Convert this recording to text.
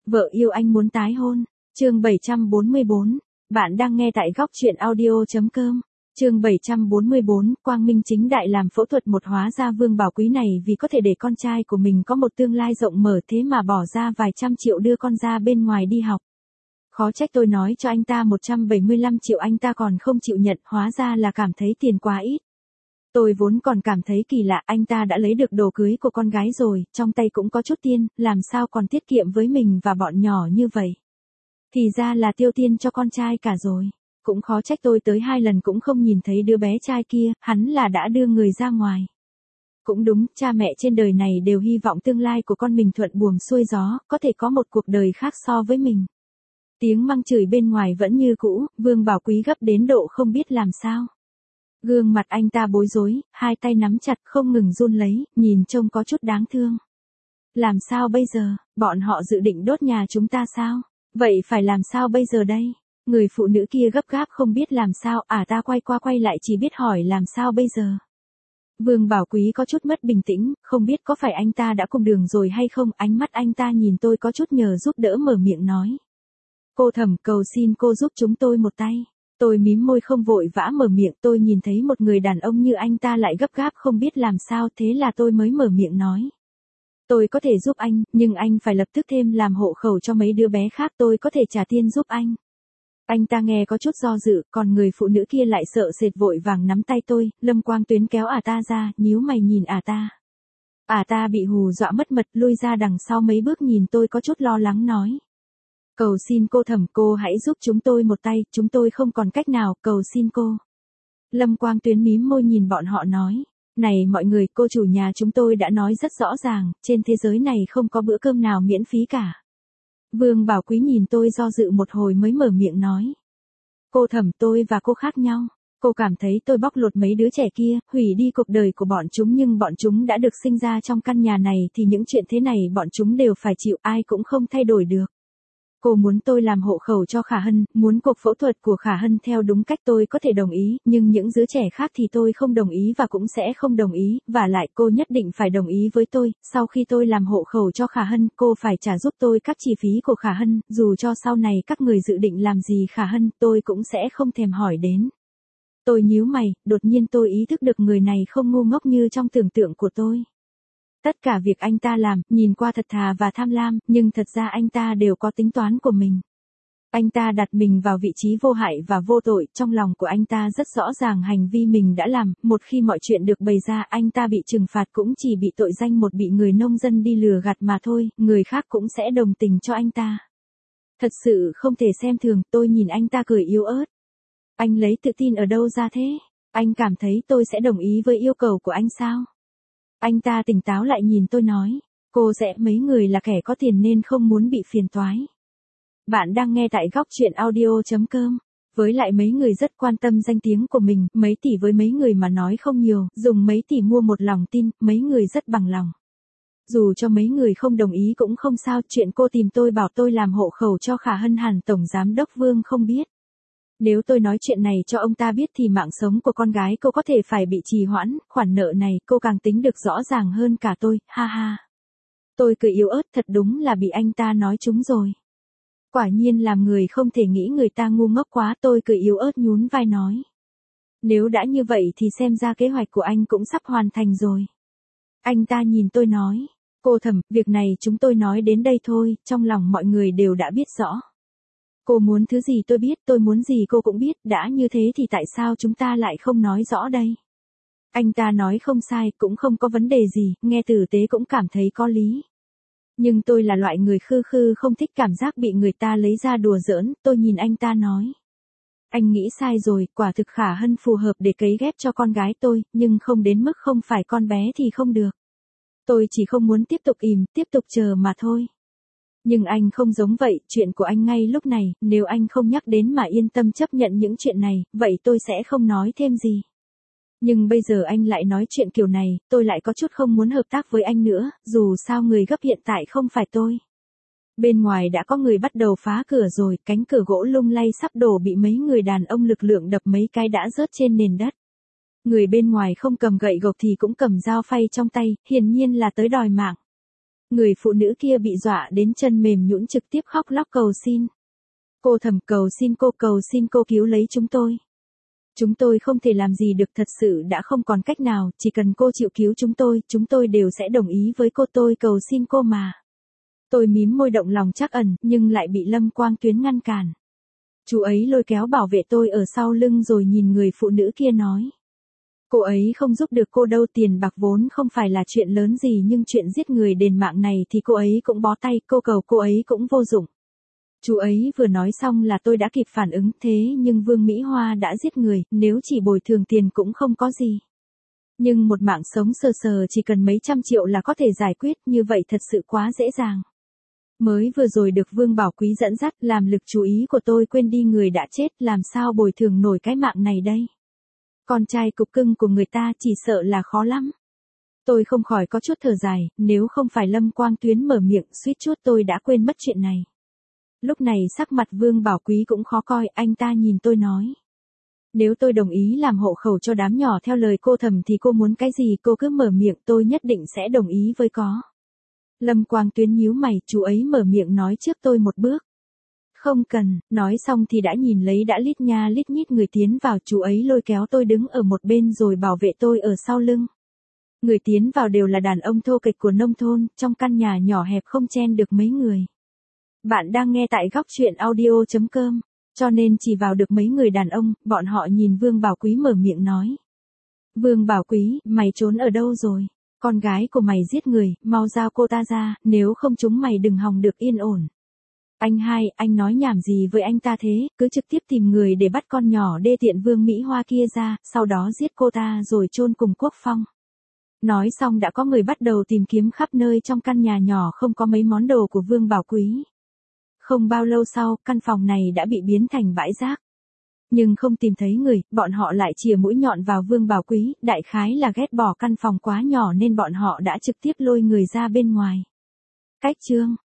Vợ yêu anh muốn tái hôn. Chương 744. Bạn đang nghe tại góc truyện audio.com. Chương 744, quang minh chính đại làm phẫu thuật một, hóa ra Vương Bảo Quý này vì có thể để con trai của mình có một tương lai rộng mở thế mà bỏ ra vài trăm triệu đưa con ra bên ngoài đi học. Khó trách tôi nói cho anh ta 175 triệu anh ta còn không chịu nhận, hóa ra là cảm thấy tiền quá ít. Tôi vốn còn cảm thấy kỳ lạ, anh ta đã lấy được đồ cưới của con gái rồi, trong tay cũng có chút tiền, làm sao còn tiết kiệm với mình và bọn nhỏ như vậy. Thì ra là tiêu tiền cho con trai cả rồi. Cũng khó trách tôi tới 2 lần cũng không nhìn thấy đứa bé trai kia, hắn là đã đưa người ra ngoài. Cũng đúng, cha mẹ trên đời này đều hy vọng tương lai của con mình thuận buồm xuôi gió, có thể có một cuộc đời khác so với mình. Tiếng mắng chửi bên ngoài vẫn như cũ, Vương Bảo Quý gấp đến độ không biết làm sao. Gương mặt anh ta bối rối, hai tay nắm chặt không ngừng run lấy, nhìn trông có chút đáng thương. Làm sao bây giờ, bọn họ dự định đốt nhà chúng ta sao? Vậy phải làm sao bây giờ đây? Người phụ nữ kia gấp gáp không biết làm sao, ta quay qua quay lại chỉ biết hỏi làm sao bây giờ. Vương Bảo Quý có chút mất bình tĩnh, không biết có phải anh ta đã cùng đường rồi hay không, ánh mắt anh ta nhìn tôi có chút nhờ giúp đỡ mở miệng nói. Cô Thẩm, cầu xin cô giúp chúng tôi một tay. Tôi mím môi không vội vã mở miệng, tôi nhìn thấy một người đàn ông như anh ta lại gấp gáp không biết làm sao, thế là tôi mới mở miệng nói. Tôi có thể giúp anh, nhưng anh phải lập tức thêm làm hộ khẩu cho mấy đứa bé khác, tôi có thể trả tiền giúp anh. Anh ta nghe có chút do dự, còn người phụ nữ kia lại sợ sệt vội vàng nắm tay tôi, Lâm Quang Tuyến kéo ta ra, nhíu mày nhìn ta. Ta bị hù dọa mất mật, lui ra đằng sau mấy bước nhìn tôi có chút lo lắng nói. Cầu xin cô Thẩm, cô hãy giúp chúng tôi một tay, chúng tôi không còn cách nào, cầu xin cô. Lâm Quang Tuyến mím môi nhìn bọn họ nói. Này mọi người, cô chủ nhà chúng tôi đã nói rất rõ ràng, trên thế giới này không có bữa cơm nào miễn phí cả. Vương Bảo Quý nhìn tôi do dự một hồi mới mở miệng nói. Cô Thẩm, tôi và cô khác nhau. Cô cảm thấy tôi bóc lột mấy đứa trẻ kia, hủy đi cuộc đời của bọn chúng, nhưng bọn chúng đã được sinh ra trong căn nhà này thì những chuyện thế này bọn chúng đều phải chịu, ai cũng không thay đổi được. Cô muốn tôi làm hộ khẩu cho Khả Hân, muốn cuộc phẫu thuật của Khả Hân theo đúng cách tôi có thể đồng ý, nhưng những đứa trẻ khác thì tôi không đồng ý và cũng sẽ không đồng ý, và lại cô nhất định phải đồng ý với tôi, sau khi tôi làm hộ khẩu cho Khả Hân, cô phải trả giúp tôi các chi phí của Khả Hân, dù cho sau này các người dự định làm gì Khả Hân, tôi cũng sẽ không thèm hỏi đến. Tôi nhíu mày, đột nhiên tôi ý thức được người này không ngu ngốc như trong tưởng tượng của tôi. Tất cả việc anh ta làm, nhìn qua thật thà và tham lam, nhưng thật ra anh ta đều có tính toán của mình. Anh ta đặt mình vào vị trí vô hại và vô tội, trong lòng của anh ta rất rõ ràng hành vi mình đã làm, một khi mọi chuyện được bày ra anh ta bị trừng phạt cũng chỉ bị tội danh một bị người nông dân đi lừa gạt mà thôi, người khác cũng sẽ đồng tình cho anh ta. Thật sự không thể xem thường, tôi nhìn anh ta cười yếu ớt. Anh lấy tự tin ở đâu ra thế? Anh cảm thấy tôi sẽ đồng ý với yêu cầu của anh sao? Anh ta tỉnh táo lại nhìn tôi nói, cô sẽ, mấy người là kẻ có tiền nên không muốn bị phiền toái. Bạn đang nghe tại góc truyện audio.com. Với lại mấy người rất quan tâm danh tiếng của mình, mấy tỷ với mấy người mà nói không nhiều, dùng mấy tỷ mua một lòng tin, mấy người rất bằng lòng. Dù cho mấy người không đồng ý cũng không sao, chuyện cô tìm tôi bảo tôi làm hộ khẩu cho Khả Hân hẳn Tổng Giám đốc Vương không biết. Nếu tôi nói chuyện này cho ông ta biết thì mạng sống của con gái cô có thể phải bị trì hoãn, khoản nợ này cô càng tính được rõ ràng hơn cả tôi, ha ha. Tôi cười yếu ớt, thật đúng là bị anh ta nói trúng rồi. Quả nhiên làm người không thể nghĩ người ta ngu ngốc quá, tôi cười yếu ớt nhún vai nói. Nếu đã như vậy thì xem ra kế hoạch của anh cũng sắp hoàn thành rồi. Anh ta nhìn tôi nói, cô Thẩm, việc này chúng tôi nói đến đây thôi, trong lòng mọi người đều đã biết rõ. Cô muốn thứ gì tôi biết, tôi muốn gì cô cũng biết, đã như thế thì tại sao chúng ta lại không nói rõ đây? Anh ta nói không sai, cũng không có vấn đề gì, nghe tử tế cũng cảm thấy có lý. Nhưng tôi là loại người khư khư không thích cảm giác bị người ta lấy ra đùa giỡn, tôi nhìn anh ta nói. Anh nghĩ sai rồi, quả thực Khả Hân phù hợp để cấy ghép cho con gái tôi, nhưng không đến mức không phải con bé thì không được. Tôi chỉ không muốn tiếp tục tiếp tục chờ mà thôi. Nhưng anh không giống vậy, chuyện của anh ngay lúc này, nếu anh không nhắc đến mà yên tâm chấp nhận những chuyện này, vậy tôi sẽ không nói thêm gì. Nhưng bây giờ anh lại nói chuyện kiểu này, tôi lại có chút không muốn hợp tác với anh nữa, dù sao người gấp hiện tại không phải tôi. Bên ngoài đã có người bắt đầu phá cửa rồi, cánh cửa gỗ lung lay sắp đổ bị mấy người đàn ông lực lượng đập mấy cái đã rớt trên nền đất. Người bên ngoài không cầm gậy gộc thì cũng cầm dao phay trong tay, hiển nhiên là tới đòi mạng. Người phụ nữ kia bị dọa đến chân mềm nhũn trực tiếp khóc lóc cầu xin. Cô Thẩm cầu xin cô cứu lấy chúng tôi. Chúng tôi không thể làm gì được, thật sự đã không còn cách nào, chỉ cần cô chịu cứu chúng tôi đều sẽ đồng ý với cô, tôi cầu xin cô mà. Tôi mím môi động lòng trắc ẩn, nhưng lại bị Lâm Quang Tuyến ngăn cản. Chú ấy lôi kéo bảo vệ tôi ở sau lưng rồi nhìn người phụ nữ kia nói. Cô ấy không giúp được cô đâu, tiền bạc vốn không phải là chuyện lớn gì, nhưng chuyện giết người đền mạng này thì cô ấy cũng bó tay, cô cầu cô ấy cũng vô dụng. Chú ấy vừa nói xong là tôi đã kịp phản ứng, thế nhưng Vương Mỹ Hoa đã giết người, nếu chỉ bồi thường tiền cũng không có gì. Nhưng một mạng sống sờ sờ chỉ cần mấy trăm triệu là có thể giải quyết, như vậy thật sự quá dễ dàng. Mới vừa rồi được Vương Bảo Quý dẫn dắt, làm lực chú ý của tôi quên đi người đã chết, làm sao bồi thường nổi cái mạng này đây. Con trai cục cưng của người ta chỉ sợ là khó lắm. Tôi không khỏi có chút thở dài, nếu không phải Lâm Quang Tuyến mở miệng, suýt chút tôi đã quên mất chuyện này. Lúc này sắc mặt Vương Bảo Quý cũng khó coi, anh ta nhìn tôi nói. Nếu tôi đồng ý làm hộ khẩu cho đám nhỏ theo lời cô Thẩm thì cô muốn cái gì cô cứ mở miệng, tôi nhất định sẽ đồng ý với có. Lâm Quang Tuyến nhíu mày, chú ấy mở miệng nói trước tôi một bước. Không cần, nói xong thì đã nhìn lấy đã lít nha lít nhít người tiến vào, chú ấy lôi kéo tôi đứng ở một bên rồi bảo vệ tôi ở sau lưng. Người tiến vào đều là đàn ông thô kệch của nông thôn, trong căn nhà nhỏ hẹp không chen được mấy người. Bạn đang nghe tại góc truyện audio.com, cho nên chỉ vào được mấy người đàn ông, bọn họ nhìn Vương Bảo Quý mở miệng nói. Vương Bảo Quý, mày trốn ở đâu rồi? Con gái của mày giết người, mau giao cô ta ra, nếu không chúng mày đừng hòng được yên ổn. Anh hai, anh nói nhảm gì với anh ta thế, cứ trực tiếp tìm người để bắt con nhỏ đê tiện Vương Mỹ Hoa kia ra, sau đó giết cô ta rồi chôn cùng Quốc Phong. Nói xong đã có người bắt đầu tìm kiếm khắp nơi trong căn nhà nhỏ không có mấy món đồ của Vương Bảo Quý. Không bao lâu sau, căn phòng này đã bị biến thành bãi rác. Nhưng không tìm thấy người, bọn họ lại chìa mũi nhọn vào Vương Bảo Quý, đại khái là ghét bỏ căn phòng quá nhỏ nên bọn họ đã trực tiếp lôi người ra bên ngoài. Cách chương